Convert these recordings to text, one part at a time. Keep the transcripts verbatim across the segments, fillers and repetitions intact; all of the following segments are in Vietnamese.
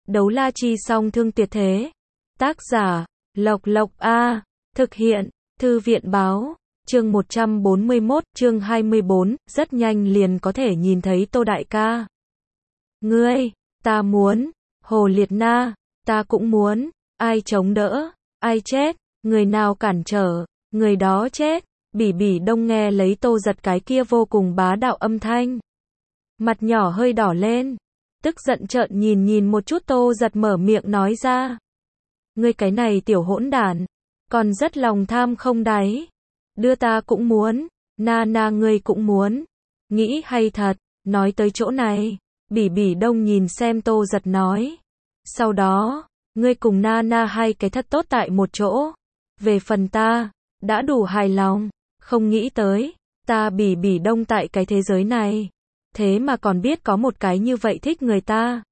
Đấu la chi song thương tuyệt thế. Tác giả, Lộc Lộc A. Thực hiện, Thư viện báo. Chương một trăm bốn mươi mốt, chương hai mươi bốn, rất nhanh liền có thể nhìn thấy Tô đại ca. Ngươi, ta muốn. Hồ Liệt Na, ta cũng muốn. Ai chống đỡ, ai chết, người nào cản trở, người đó chết. Bỉ Bỉ Đông nghe lấy Tô Giật cái kia vô cùng bá đạo âm thanh. Mặt nhỏ hơi đỏ lên. Tức giận trợn nhìn nhìn một chút Tô Giật mở miệng nói ra. Ngươi cái này tiểu hỗn đản, còn rất lòng tham không đáy. Đưa ta cũng muốn, na na ngươi cũng muốn. Nghĩ hay thật, nói tới chỗ này. Bỉ Bỉ Đông nhìn xem Tô Giật nói. Sau đó, ngươi cùng na na hai cái thật tốt tại một chỗ. Về phần ta, đã đủ hài lòng. Không nghĩ tới, ta Bỉ Bỉ Đông tại cái thế giới này. Thế mà còn biết có một cái như vậy thích người ta.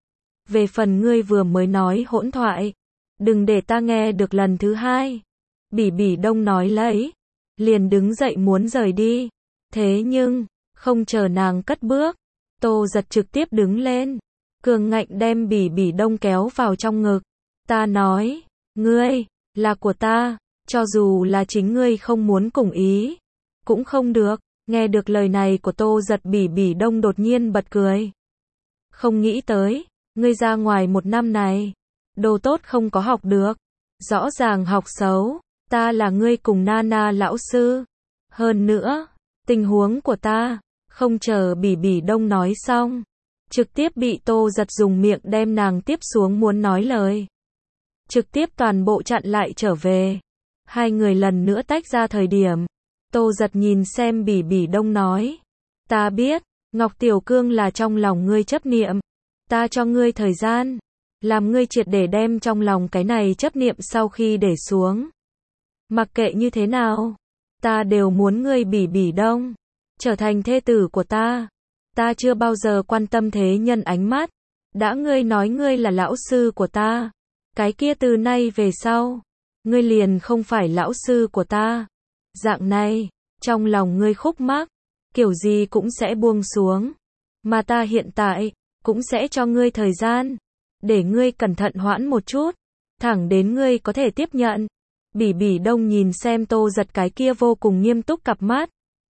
Về phần ngươi vừa mới nói hỗn thoại. Đừng để ta nghe được lần thứ hai. Bỉ Bỉ Đông nói lấy. Liền đứng dậy muốn rời đi. Thế nhưng, không chờ nàng cất bước. Tô Giật trực tiếp đứng lên. Cường ngạnh đem Bỉ Bỉ Đông kéo vào trong ngực. Ta nói, ngươi, là của ta. Cho dù là chính ngươi không muốn cùng ý. Cũng không được. Nghe được lời này của Tô Giật, Bỉ Bỉ Đông đột nhiên bật cười. Không nghĩ tới, ngươi ra ngoài một năm này. Đồ tốt không có học được. Rõ ràng học xấu. Ta là ngươi cùng Nana lão sư. Hơn nữa, tình huống của ta. Không chờ Bỉ Bỉ Đông nói xong. Trực tiếp bị Tô Giật dùng miệng đem nàng tiếp xuống muốn nói lời. Trực tiếp toàn bộ chặn lại trở về. Hai người lần nữa tách ra thời điểm. Tô Giật nhìn xem Bỉ Bỉ Đông nói. Ta biết, Ngọc Tiểu Cương là trong lòng ngươi chấp niệm. Ta cho ngươi thời gian. Làm ngươi triệt để đem trong lòng cái này chấp niệm sau khi để xuống. Mặc kệ như thế nào. Ta đều muốn ngươi Bỉ Bỉ Đông. Trở thành thê tử của ta. Ta chưa bao giờ quan tâm thế nhân ánh mắt. Đã ngươi nói ngươi là lão sư của ta. Cái kia từ nay về sau. Ngươi liền không phải lão sư của ta. Dạng này, trong lòng ngươi khúc mắc, kiểu gì cũng sẽ buông xuống. Mà ta hiện tại, cũng sẽ cho ngươi thời gian. Để ngươi cẩn thận hoãn một chút. Thẳng đến ngươi có thể tiếp nhận. Bỉ Bỉ Đông nhìn xem Tô Giật cái kia vô cùng nghiêm túc cặp mắt.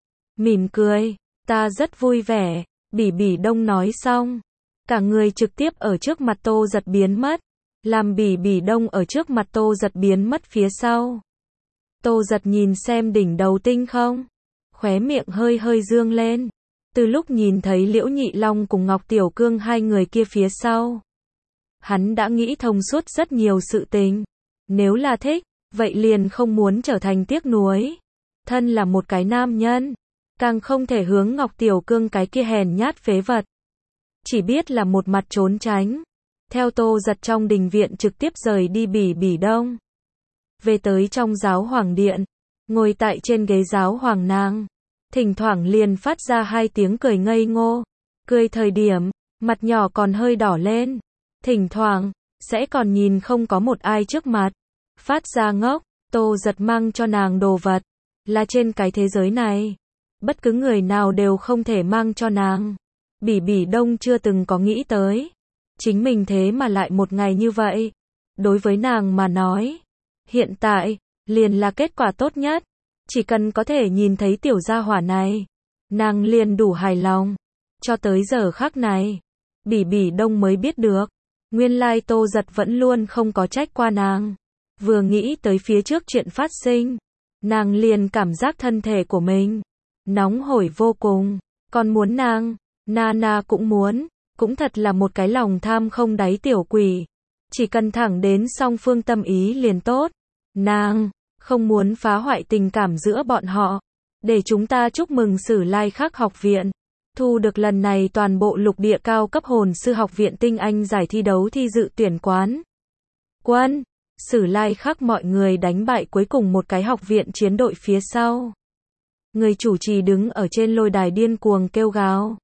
Mỉm cười, ta rất vui vẻ. Bỉ Bỉ Đông nói xong. Cả người trực tiếp ở trước mặt Tô Giật biến mất. Làm Bỉ Bỉ Đông ở trước mặt Tô Giật biến mất phía sau. Tô Giật nhìn xem đỉnh đầu tinh không. Khóe miệng hơi hơi dương lên. Từ lúc nhìn thấy Liễu Nhị Long cùng Ngọc Tiểu Cương hai người kia phía sau. Hắn đã nghĩ thông suốt rất nhiều sự tình. Nếu là thích, vậy liền không muốn trở thành tiếc nuối. Thân là một cái nam nhân. Càng không thể hướng Ngọc Tiểu Cương cái kia hèn nhát phế vật. Chỉ biết là một mặt trốn tránh. Theo Tô Giật trong đình viện trực tiếp rời đi Bỉ Bỉ Đông. Về tới trong giáo hoàng điện. Ngồi tại trên ghế giáo hoàng nàng. Thỉnh thoảng liền phát ra hai tiếng cười ngây ngô. Cười thời điểm, mặt nhỏ còn hơi đỏ lên. Thỉnh thoảng, sẽ còn nhìn không có một ai trước mặt. Phát ra ngốc, Tô Giật mang cho nàng đồ vật. Là trên cái thế giới này. Bất cứ người nào đều không thể mang cho nàng. Bỉ Bỉ Đông chưa từng có nghĩ tới. Chính mình thế mà lại một ngày như vậy. Đối với nàng mà nói. Hiện tại, liền là kết quả tốt nhất. Chỉ cần có thể nhìn thấy tiểu gia hỏa này. Nàng liền đủ hài lòng. Cho tới giờ khắc này. Bỉ Bỉ Đông mới biết được. Nguyên lai Tô Giật vẫn luôn không có trách qua nàng. Vừa nghĩ tới phía trước chuyện phát sinh. Nàng liền cảm giác thân thể của mình. Nóng hổi vô cùng. Còn muốn nàng. Nana cũng muốn. Cũng thật là một cái lòng tham không đáy tiểu quỷ. Chỉ cần thẳng đến song phương tâm ý liền tốt. Nàng không muốn phá hoại tình cảm giữa bọn họ. Để chúng ta chúc mừng Sử Lai Khắc học viện. Thu được lần này toàn bộ lục địa cao cấp hồn sư học viện tinh anh giải thi đấu thi dự tuyển quán quân. Sử Lai Khắc mọi người đánh bại cuối cùng một cái học viện chiến đội phía sau. Người chủ trì đứng ở trên lôi đài điên cuồng kêu gào.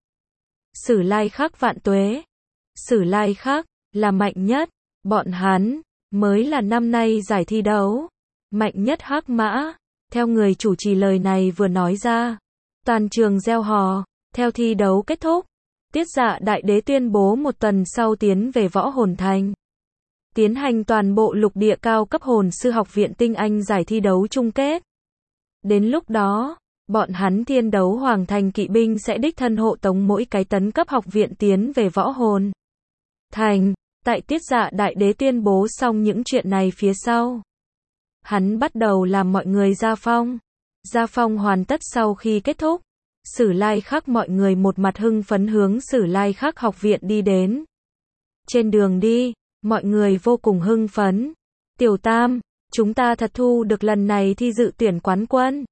Sử Lai Khắc vạn tuế. Sử Lai Khắc là mạnh nhất. Bọn hắn mới là năm nay giải thi đấu mạnh nhất hắc mã. Theo người chủ trì lời này vừa nói ra, toàn trường reo hò. Theo thi đấu kết thúc, Tiết Dạ Đại Đế tuyên bố một tuần sau tiến về Võ Hồn Thành. Tiến hành toàn bộ lục địa cao cấp hồn sư học viện tinh anh giải thi đấu chung kết. Đến lúc đó, bọn hắn Thiên Đấu Hoàng Thành kỵ binh sẽ đích thân hộ tống mỗi cái tấn cấp học viện tiến về Võ Hồn Thành. Tại Tiết Dạ Đại Đế tuyên bố xong những chuyện này phía sau, hắn bắt đầu làm mọi người ra phong. Gia phong hoàn tất sau khi kết thúc, Sử Lai Khắc mọi người một mặt hưng phấn hướng Sử Lai Khắc học viện đi đến. Trên đường đi, mọi người vô cùng hưng phấn. Tiểu Tam, chúng ta thật thu được lần này thi dự tuyển quán quân.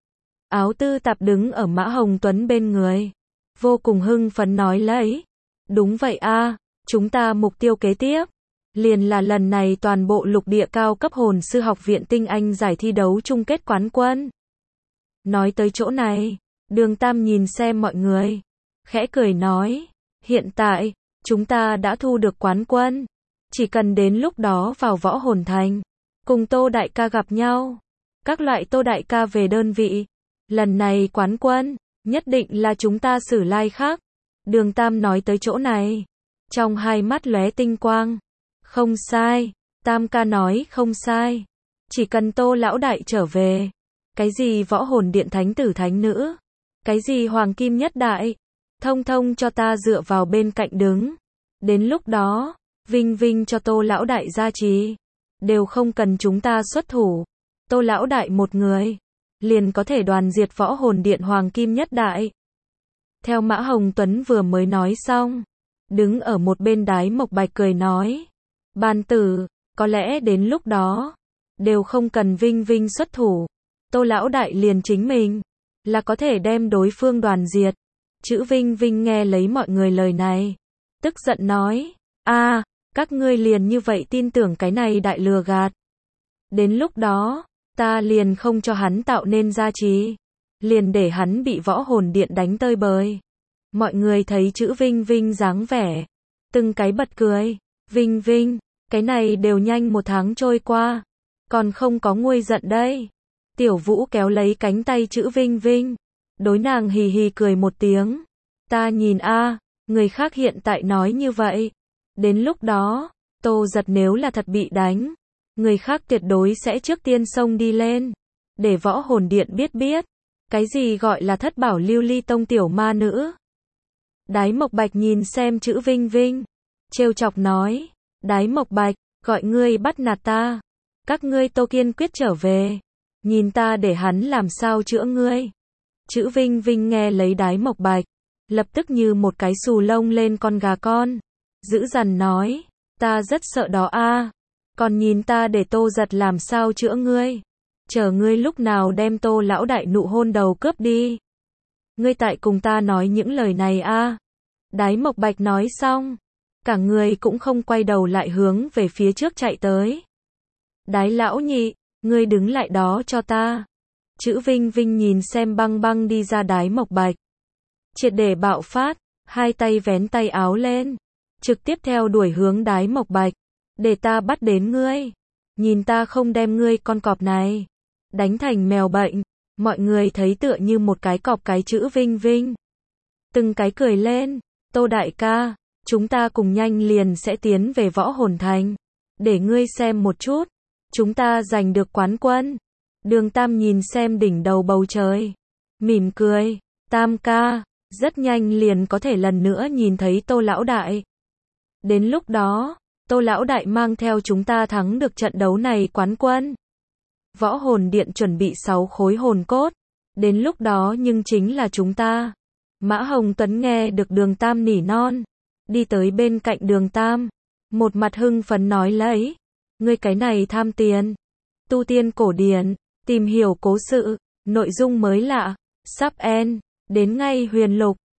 Áo Tư Tạp đứng ở Mã Hồng Tuấn bên người, vô cùng hưng phấn nói lấy. Đúng vậy a, chúng ta mục tiêu kế tiếp liền là lần này toàn bộ lục địa cao cấp hồn sư học viện tinh anh giải thi đấu chung kết quán quân. Nói tới chỗ này, Đường Tam nhìn xem mọi người, khẽ cười nói, hiện tại, chúng ta đã thu được quán quân, chỉ cần đến lúc đó vào Võ Hồn Thành, cùng Tô Đại ca gặp nhau, các loại Tô Đại ca về đơn vị, lần này quán quân, nhất định là chúng ta Sử Lai Khắc. Đường Tam nói tới chỗ này, trong hai mắt lóe tinh quang, không sai, Tam ca nói không sai, chỉ cần Tô lão đại trở về, cái gì Võ Hồn Điện thánh tử thánh nữ, cái gì Hoàng Kim Nhất Đại, thông thông cho ta dựa vào bên cạnh đứng. Đến lúc đó, vinh vinh cho Tô lão đại gia trì, đều không cần chúng ta xuất thủ. Tô lão đại một người, liền có thể đoàn diệt Võ Hồn Điện Hoàng Kim Nhất Đại. Theo Mã Hồng Tuấn vừa mới nói xong, đứng ở một bên Đái Mộc Bạch cười nói, Ban tử, có lẽ đến lúc đó, đều không cần vinh vinh xuất thủ. Tô lão đại liền chính mình, là có thể đem đối phương đoàn diệt. Chữ Vinh Vinh nghe lấy mọi người lời này, tức giận nói, a, các ngươi liền như vậy tin tưởng cái này đại lừa gạt. Đến lúc đó, ta liền không cho hắn tạo nên gia trì, liền để hắn bị Võ Hồn Điện đánh tơi bời. Mọi người thấy chữ Vinh Vinh dáng vẻ, từng cái bật cười. Vinh Vinh, cái này đều nhanh một tháng trôi qua, còn không có nguôi giận đây. Tiểu Vũ kéo lấy cánh tay chữ Vinh Vinh, đối nàng hì hì cười một tiếng. Ta nhìn a, người khác hiện tại nói như vậy, đến lúc đó, Tô Giật nếu là thật bị đánh, người khác tuyệt đối sẽ trước tiên xông đi lên, để Võ Hồn Điện biết biết, cái gì gọi là thất bảo lưu ly tông tiểu ma nữ. Đái Mộc Bạch nhìn xem chữ Vinh Vinh, trêu chọc nói, Đái Mộc Bạch, gọi ngươi bắt nạt ta, các ngươi Tô kiên quyết trở về, nhìn ta để hắn làm sao chữa ngươi. Chữ Vinh Vinh nghe lấy Đái Mộc Bạch, lập tức như một cái xù lông lên con gà con, dữ dằn nói, ta rất sợ đó a, còn nhìn ta để Tô Giật làm sao chữa ngươi, chờ ngươi lúc nào đem Tô lão đại nụ hôn đầu cướp đi. Ngươi tại cùng ta nói những lời này a. Đái Mộc Bạch nói xong, cả người cũng không quay đầu lại hướng về phía trước chạy tới. Đái lão nhị, ngươi đứng lại đó cho ta. Chữ Vinh Vinh nhìn xem băng băng đi ra Đái Mộc Bạch, triệt để bạo phát, hai tay vén tay áo lên, trực tiếp theo đuổi hướng Đái Mộc Bạch, để ta bắt đến ngươi, nhìn ta không đem ngươi con cọp này đánh thành mèo bệnh. Mọi người thấy tựa như một cái cọp cái chữ Vinh Vinh, từng cái cười lên. Tô đại ca, chúng ta cùng nhanh liền sẽ tiến về Võ Hồn Thành, để ngươi xem một chút, chúng ta giành được quán quân. Đường Tam nhìn xem đỉnh đầu bầu trời, mỉm cười, Tam ca, rất nhanh liền có thể lần nữa nhìn thấy Tô lão đại. Đến lúc đó, Tô lão đại mang theo chúng ta thắng được trận đấu này quán quân. Võ Hồn Điện chuẩn bị sáu khối hồn cốt, đến lúc đó nhưng chính là chúng ta. Mã Hồng Tuấn nghe được Đường Tam nỉ non, đi tới bên cạnh Đường Tam, một mặt hưng phấn nói lấy, ngươi cái này tham tiền, tu tiên cổ điển, tìm hiểu cố sự, nội dung mới lạ, sắp end, đến ngay huyền lục.